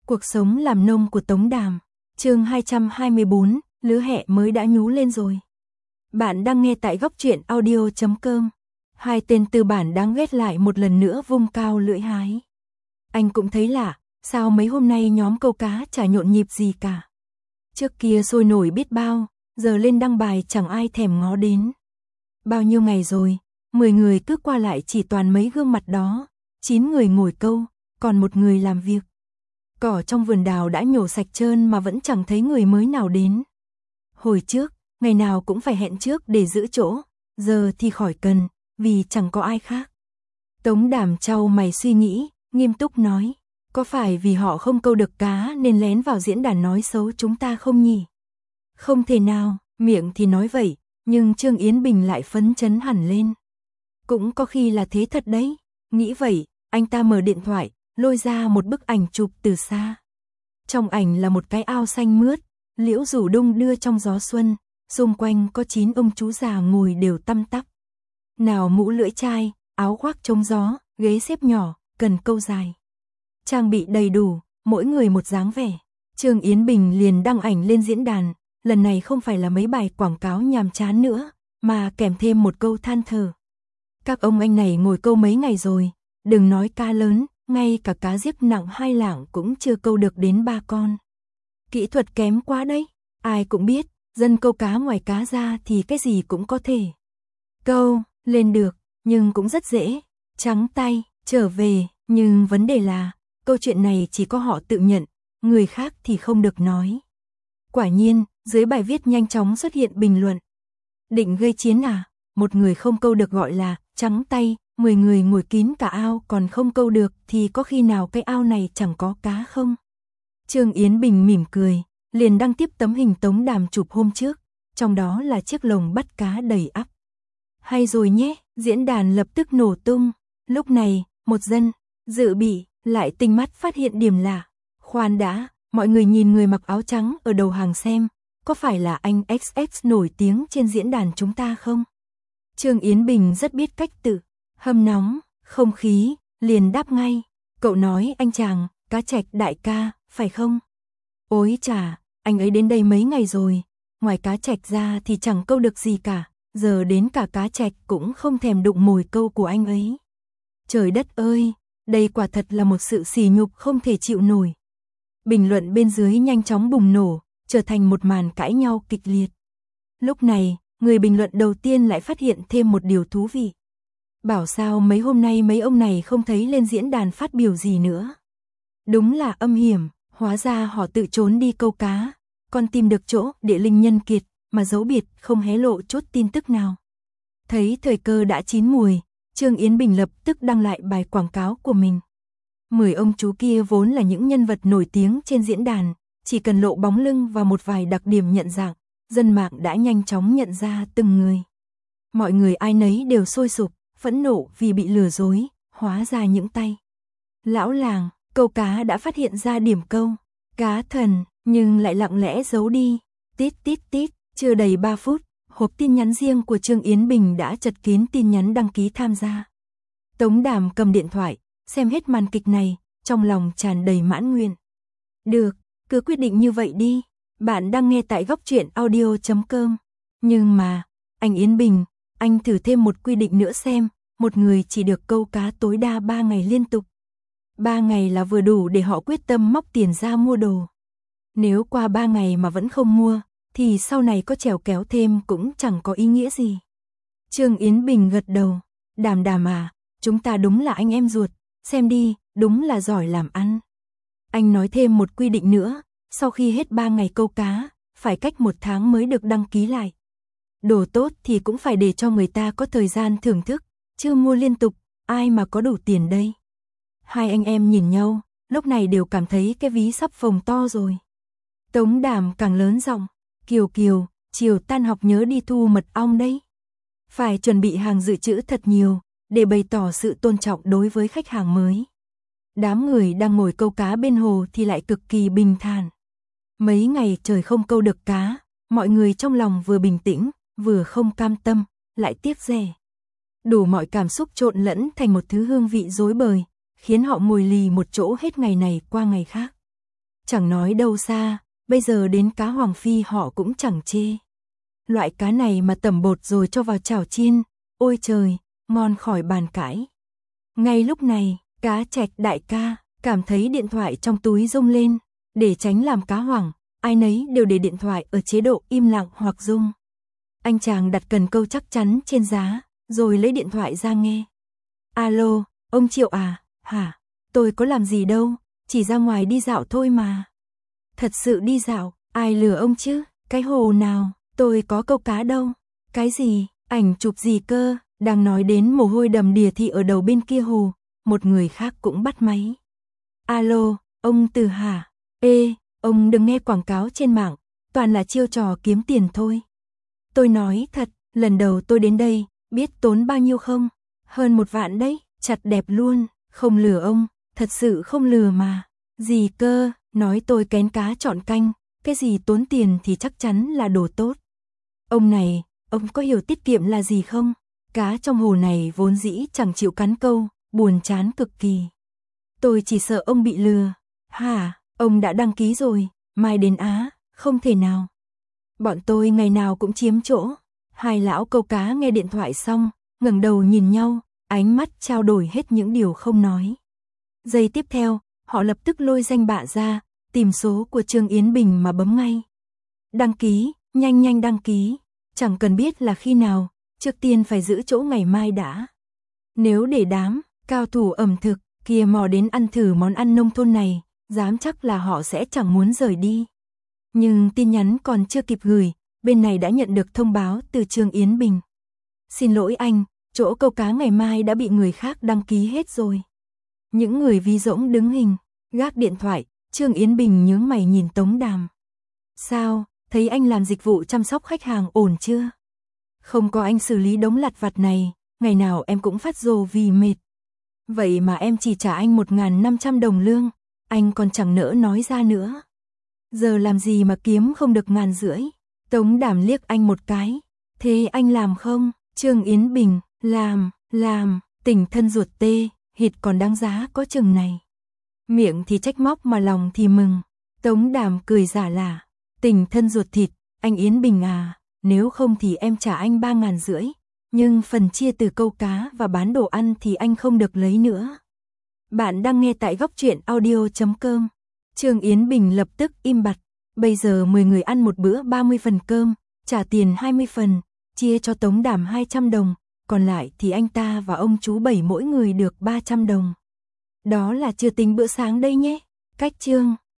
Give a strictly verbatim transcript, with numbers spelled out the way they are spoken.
Cuộc sống làm nông của Tống Đàm, chương hai trăm hai mươi bốn, lứa hẹ mới đã nhú lên rồi. Bạn đang nghe tại góc truyện audio chấm com. Hai tên tư bản đáng ghét lại một lần nữa vung cao lưỡi hái. Anh cũng thấy lạ, sao mấy hôm nay nhóm câu cá chả nhộn nhịp gì cả. Trước kia sôi nổi biết bao, giờ lên đăng bài chẳng ai thèm ngó đến. Bao nhiêu ngày rồi, mười người cứ qua lại chỉ toàn mấy gương mặt đó, chín người ngồi câu, còn một người làm việc. Cỏ trong vườn đào đã nhổ sạch trơn mà vẫn chẳng thấy người mới nào đến. Hồi trước, ngày nào cũng phải hẹn trước để giữ chỗ, giờ thì khỏi cần, vì chẳng có ai khác. Tống Đàm chau mày suy nghĩ, nghiêm túc nói, có phải vì họ không câu được cá nên lén vào diễn đàn nói xấu chúng ta không nhỉ? Không thể nào, miệng thì nói vậy, nhưng Trương Yến Bình lại phấn chấn hẳn lên. Cũng có khi là thế thật đấy, nghĩ vậy, anh ta mở điện thoại, lôi ra một bức ảnh chụp từ xa. Trong ảnh là một cái ao xanh mướt, liễu rủ đung đưa trong gió xuân, xung quanh có chín ông chú già ngồi đều tăm tắp. Nào mũ lưỡi chai, áo khoác chống gió, ghế xếp nhỏ, cần câu dài. Trang bị đầy đủ, mỗi người một dáng vẻ. Trương Yến Bình liền đăng ảnh lên diễn đàn, lần này không phải là mấy bài quảng cáo nhàm chán nữa, mà kèm thêm một câu than thở. Các ông anh này ngồi câu mấy ngày rồi, đừng nói cá lớn, ngay cả cá giếc nặng hai lạng cũng chưa câu được đến ba con. Kỹ thuật kém quá đấy, ai cũng biết, dân câu cá ngoài cá ra thì cái gì cũng có thể câu lên được, nhưng cũng rất dễ, trắng tay, trở về, nhưng vấn đề là, câu chuyện này chỉ có họ tự nhận, người khác thì không được nói. Quả nhiên, dưới bài viết nhanh chóng xuất hiện bình luận. Định gây chiến à, một người không câu được gọi là trắng tay, mười người ngồi kín cả ao còn không câu được thì có khi nào cái ao này chẳng có cá không? Trương Yến Bình mỉm cười, liền đăng tiếp tấm hình Tống Đàm chụp hôm trước, trong đó là chiếc lồng bắt cá đầy ắp. Hay rồi nhé, diễn đàn lập tức nổ tung. Lúc này, một dân, dự bị, lại tinh mắt phát hiện điểm lạ. Khoan đã, mọi người nhìn người mặc áo trắng ở đầu hàng xem, có phải là anh ích ích nổi tiếng trên diễn đàn chúng ta không? Trương Yến Bình rất biết cách tự hâm nóng, không khí, liền đáp ngay. Cậu nói anh chàng, cá trạch đại ca, phải không? Ôi chà, anh ấy đến đây mấy ngày rồi, ngoài cá trạch ra thì chẳng câu được gì cả, giờ đến cả cá trạch cũng không thèm đụng mồi câu của anh ấy. Trời đất ơi, đây quả thật là một sự sỉ nhục không thể chịu nổi. Bình luận bên dưới nhanh chóng bùng nổ, trở thành một màn cãi nhau kịch liệt. Lúc này, người bình luận đầu tiên lại phát hiện thêm một điều thú vị. Bảo sao mấy hôm nay mấy ông này không thấy lên diễn đàn phát biểu gì nữa. Đúng là âm hiểm, hóa ra họ tự trốn đi câu cá, còn tìm được chỗ địa linh nhân kiệt, mà giấu biệt không hé lộ chút tin tức nào. Thấy thời cơ đã chín mùi, Trương Yến Bình lập tức đăng lại bài quảng cáo của mình. Mười ông chú kia vốn là những nhân vật nổi tiếng trên diễn đàn, chỉ cần lộ bóng lưng và một vài đặc điểm nhận dạng, dân mạng đã nhanh chóng nhận ra từng người. Mọi người ai nấy đều sôi sục, phẫn nộ vì bị lừa dối, hóa ra những tay lão làng, câu cá đã phát hiện ra điểm câu, cá thần, nhưng lại lặng lẽ giấu đi. Tít tít tít, chưa đầy ba phút, hộp tin nhắn riêng của Trương Yến Bình đã chật kín tin nhắn đăng ký tham gia. Tống Đàm cầm điện thoại, xem hết màn kịch này, trong lòng tràn đầy mãn nguyện. Được, cứ quyết định như vậy đi, bạn đang nghe tại góc truyện audio chấm com. Nhưng mà, anh Yến Bình, anh thử thêm một quy định nữa xem, một người chỉ được câu cá tối đa ba ngày liên tục. ba ngày là vừa đủ để họ quyết tâm móc tiền ra mua đồ. Nếu qua ba ngày mà vẫn không mua, thì sau này có trèo kéo thêm cũng chẳng có ý nghĩa gì. Trương Yến Bình gật đầu, Đàm Đàm à, chúng ta đúng là anh em ruột, xem đi, đúng là giỏi làm ăn. Anh nói thêm một quy định nữa, sau khi hết ba ngày câu cá, phải cách một tháng mới được đăng ký lại. Đồ tốt thì cũng phải để cho người ta có thời gian thưởng thức, chứ mua liên tục, ai mà có đủ tiền đây. Hai anh em nhìn nhau, lúc này đều cảm thấy cái ví sắp phồng to rồi. Tống Đàm càng lớn giọng, Kiều Kiều, chiều tan học nhớ đi thu mật ong đấy. Phải chuẩn bị hàng dự trữ thật nhiều, để bày tỏ sự tôn trọng đối với khách hàng mới. Đám người đang ngồi câu cá bên hồ thì lại cực kỳ bình thản. Mấy ngày trời không câu được cá, mọi người trong lòng vừa bình tĩnh, vừa không cam tâm, lại tiếc rẻ. Đủ mọi cảm xúc trộn lẫn thành một thứ hương vị rối bời, khiến họ ngồi lì một chỗ hết ngày này qua ngày khác. chẳng nói đâu xa, bây giờ đến cá hoàng phi họ cũng chẳng chê. Loại cá này mà tẩm bột rồi cho vào chảo chiên, ôi trời, ngon khỏi bàn cãi. Ngay lúc này, Cá Trạch đại ca cảm thấy điện thoại trong túi rung lên, để tránh làm cá hoảng, ai nấy đều để điện thoại ở chế độ im lặng hoặc rung. Anh chàng đặt cần câu chắc chắn trên giá, rồi lấy điện thoại ra nghe. Alo, ông Triệu à, hả? Tôi có làm gì đâu, chỉ ra ngoài đi dạo thôi mà. Thật sự đi dạo, ai lừa ông chứ, cái hồ nào, tôi có câu cá đâu. Cái gì, ảnh chụp gì cơ, đang nói đến mồ hôi đầm đìa thì ở đầu bên kia hồ, một người khác cũng bắt máy. Alo, ông Từ hả? Ê, ông đừng nghe quảng cáo trên mạng, toàn là chiêu trò kiếm tiền thôi. Tôi nói thật, lần đầu tôi đến đây, biết tốn bao nhiêu không? Hơn một vạn đấy, chặt đẹp luôn, không lừa ông, thật sự không lừa mà. Gì cơ, nói tôi kén cá chọn canh, cái gì tốn tiền thì chắc chắn là đồ tốt. Ông này, ông có hiểu tiết kiệm là gì không? Cá trong hồ này vốn dĩ chẳng chịu cắn câu, buồn chán cực kỳ. Tôi chỉ sợ ông bị lừa. Hả, ông đã đăng ký rồi, mai đến Á, không thể nào. Bọn tôi ngày nào cũng chiếm chỗ. Hai lão câu cá nghe điện thoại xong, ngẩng đầu nhìn nhau, ánh mắt trao đổi hết những điều không nói. Giây tiếp theo, họ lập tức lôi danh bạ ra, tìm số của Trương Yến Bình mà bấm ngay. Đăng ký, nhanh nhanh đăng ký, chẳng cần biết là khi nào, trước tiên phải giữ chỗ ngày mai đã. Nếu để đám cao thủ ẩm thực kia mò đến ăn thử món ăn nông thôn này, dám chắc là họ sẽ chẳng muốn rời đi. Nhưng tin nhắn còn chưa kịp gửi, bên này đã nhận được thông báo từ Trương Yến Bình. Xin lỗi anh, chỗ câu cá ngày mai đã bị người khác đăng ký hết rồi. Những người ví dỗng đứng hình, gác điện thoại, Trương Yến Bình nhướng mày nhìn Tống Đàm. Sao, thấy anh làm dịch vụ chăm sóc khách hàng ổn chưa? Không có anh xử lý đống lặt vặt này, ngày nào em cũng phát rồ vì mệt. Vậy mà em chỉ trả anh một nghìn năm trăm đồng lương, anh còn chẳng nỡ nói ra nữa. Giờ làm gì mà kiếm không được ngàn rưỡi? Tống Đàm liếc anh một cái. Thế anh làm không? Trương Yến Bình, làm, làm, tình thân ruột tê, hịt còn đáng giá có chừng này. Miệng thì trách móc mà lòng thì mừng. Tống Đàm cười giả lả. Tình thân ruột thịt, anh Yến Bình à, nếu không thì em trả anh ba ngàn rưỡi. Nhưng phần chia từ câu cá và bán đồ ăn thì anh không được lấy nữa. Bạn đang nghe tại góc truyện audio chấm com. Trương Yến Bình lập tức im bặt. Bây giờ mười người ăn một bữa ba mươi phần cơm, trả tiền hai mươi phần, chia cho Tống Đàm hai trăm đồng, còn lại thì anh ta và ông chú Bảy mỗi người được ba trăm đồng. Đó là chưa tính bữa sáng đây nhé. Cách chương